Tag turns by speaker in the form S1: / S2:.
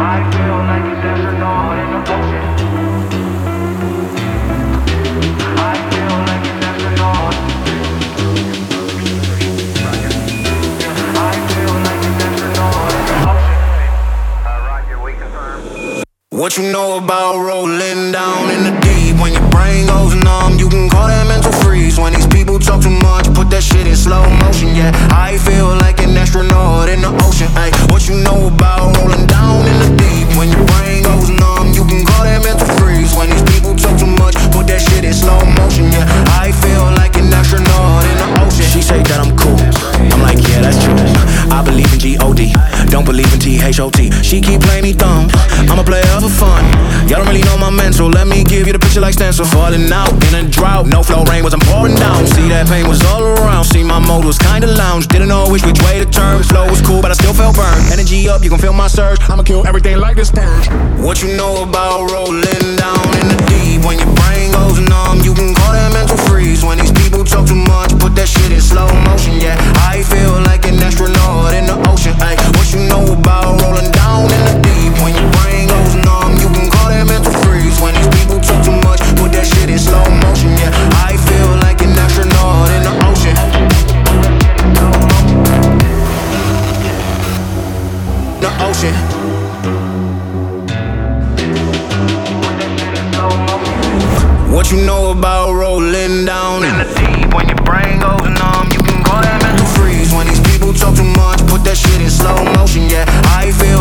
S1: What you know about rolling down in the deep? When your brain goes numb, you can call that mental freeze. When these people talk too much, put that shit in slow motion. Yeah, I feel like an astronaut in the ocean. Ay, what you know about rolling down in the deep? When your brain goes numb, you can call that mental freeze. When these people talk too much, put that shit in slow motion. Yeah, I feel like an astronaut in the ocean. She say that I'm cool, I'm like, yeah, that's true. I believe in G-O-D, don't believe in T-H-O-T. She keep playing me dumb, I'm a player for fun. Y'all don't really know my mental, let me give you the picture like stencil. Falling out in a drought, no flow rain was I'm pouring down. See that pain was all around, see my mode was kinda lounge. Didn't know which way to turn, flow was cool but I still felt burned. Energy up, you can feel my surge, I'ma kill everything like this purge. What you know about rolling down in the deep? When your brain goes numb, you can call that mental freeze. When these people talk too much, put that shit in slow motion. Yeah, I feel like an astronaut in the ocean. Ay, what you know about rolling down in the deep? When your brain goes numb, you can call that mental freeze. When these people talk too much, put that shit in slow motion. Yeah, I feel like an astronaut in the ocean. The ocean. What you know about rolling down in the deep? When your brain goes numb, you can call that mental freeze. When these people talk too much, put that shit in slow motion. Yeah, I feel